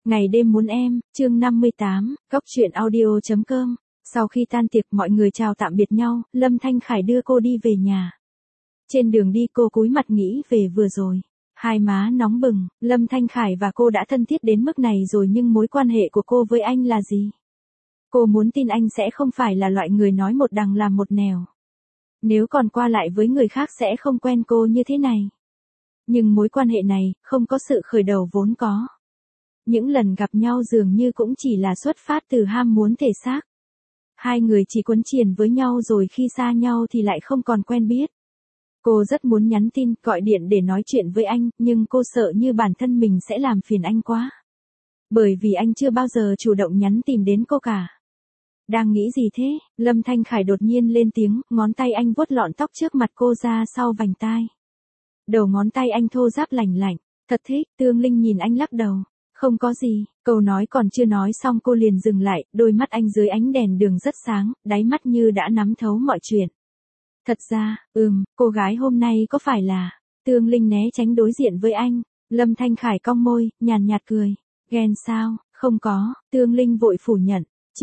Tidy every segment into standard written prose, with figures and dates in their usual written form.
Ngày đêm muốn em, chương 58, góc truyện audio.com. Sau khi tan tiệc mọi người chào tạm biệt nhau, Lâm Thanh Khải đưa cô đi về nhà. Trên đường đi cô cúi mặt nghĩ về vừa rồi. Hai má nóng bừng, Lâm Thanh Khải và cô đã thân thiết đến mức này rồi nhưng mối quan hệ của cô với anh là gì? Cô muốn tin anh sẽ không phải là loại người nói một đằng làm một nẻo. Nếu còn qua lại với người khác sẽ không quen cô như thế này. Nhưng mối quan hệ này, không có sự khởi đầu vốn có. Những lần gặp nhau dường như cũng chỉ là xuất phát từ ham muốn thể xác. Hai người chỉ quấn triền với nhau rồi khi xa nhau thì lại không còn quen biết. Cô rất muốn nhắn tin, gọi điện để nói chuyện với anh, nhưng cô sợ như bản thân mình sẽ làm phiền anh quá. Bởi vì anh chưa bao giờ chủ động nhắn tìm đến cô cả. Đang nghĩ gì thế? Lâm Thanh Khải đột nhiên lên tiếng, ngón tay anh vuốt lọn tóc trước mặt cô ra sau vành tai. Đầu ngón tay anh thô ráp lành lạnh, thật thích. Tương Linh nhìn anh lắc đầu. Không có gì, câu nói còn chưa nói xong cô liền dừng lại, đôi mắt anh dưới ánh đèn đường rất sáng, đáy mắt như đã nắm thấu mọi chuyện. Thật ra, cô gái hôm nay có phải là... Tương Linh né tránh đối diện với anh. Lâm Thanh Khải cong môi, nhàn nhạt cười. Ghen sao? Không có. Tương Linh vội phủ nhận.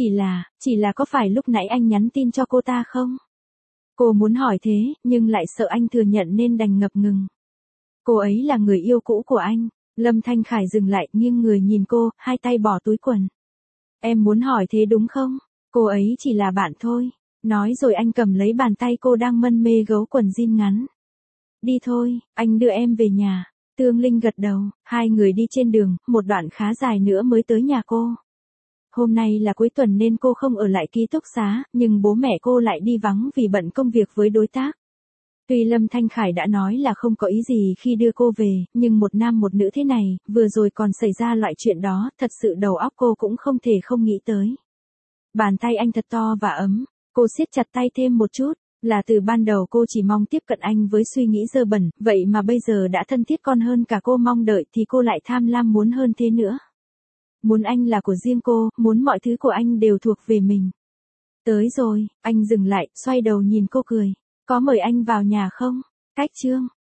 Chỉ là có phải lúc nãy anh nhắn tin cho cô ta không? Cô muốn hỏi thế, nhưng lại sợ anh thừa nhận nên đành ngập ngừng. Cô ấy là người yêu cũ của anh. Lâm Thanh Khải dừng lại, nghiêng người nhìn cô, hai tay bỏ túi quần. Em muốn hỏi thế đúng không? Cô ấy chỉ là bạn thôi. Nói rồi anh cầm lấy bàn tay cô đang mân mê gấu quần jean ngắn. Đi thôi, anh đưa em về nhà. Tương Linh gật đầu, hai người đi trên đường, một đoạn khá dài nữa mới tới nhà cô. Hôm nay là cuối tuần nên cô không ở lại ký túc xá, nhưng bố mẹ cô lại đi vắng vì bận công việc với đối tác. Tuy Lâm Thanh Khải đã nói là không có ý gì khi đưa cô về, nhưng một nam một nữ thế này, vừa rồi còn xảy ra loại chuyện đó, thật sự đầu óc cô cũng không thể không nghĩ tới. Bàn tay anh thật to và ấm, cô siết chặt tay thêm một chút, là từ ban đầu cô chỉ mong tiếp cận anh với suy nghĩ dơ bẩn, vậy mà bây giờ đã thân thiết con hơn cả cô mong đợi thì cô lại tham lam muốn hơn thế nữa. Muốn anh là của riêng cô, muốn mọi thứ của anh đều thuộc về mình. Tới rồi, anh dừng lại, xoay đầu nhìn cô cười. Có mời anh vào nhà không? Cách chương.